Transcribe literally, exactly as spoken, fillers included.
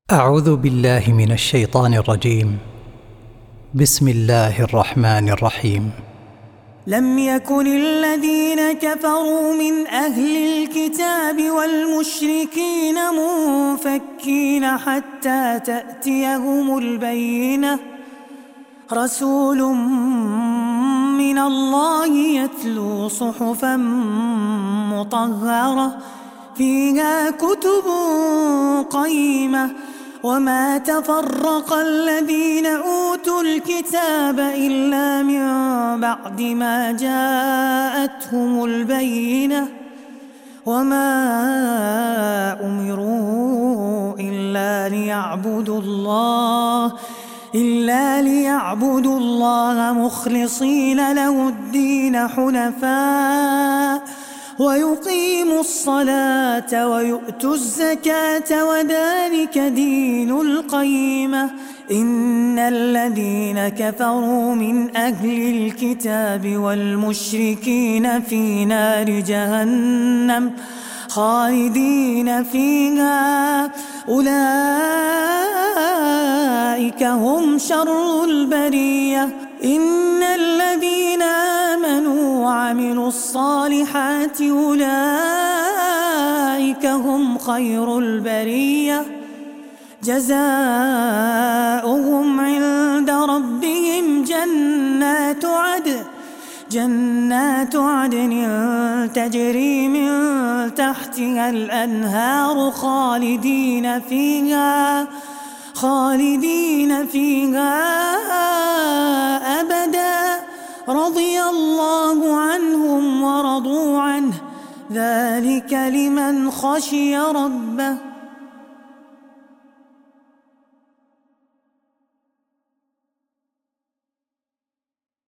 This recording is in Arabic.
أعوذ بالله من الشيطان الرجيم. بسم الله الرحمن الرحيم. لم يكن الذين كفروا من أهل الكتاب والمشركين منفكين حتى تأتيهم البينة، رسول من الله يتلو صحفا مطهرة فيها كتب قيمة، وما تفرق الذين أوتوا الكتاب إلا من بعد ما جاءتهم البينة، وما أمروا إلا ليعبدوا الله إلا ليعبدوا الله مخلصين له الدين حنفاء، ويقيموا الصلاة ويؤتوا الزكاة وذلك دين القيمة. إن الذين كفروا من أهل الكتاب والمشركين في نار جهنم خالدين فيها، أولئك هم شر البرية. إن الذين آمنوا وعملوا الصالحات أولئك هم خير البرية، جزاؤهم عند ربهم جنات عدن جنات عدن تجري من تحتها الأنهار خالدين فيها خالدين فيها أبدا، رضي الله عنهم ورضوا عنه، ذلك لمن خشي ربه.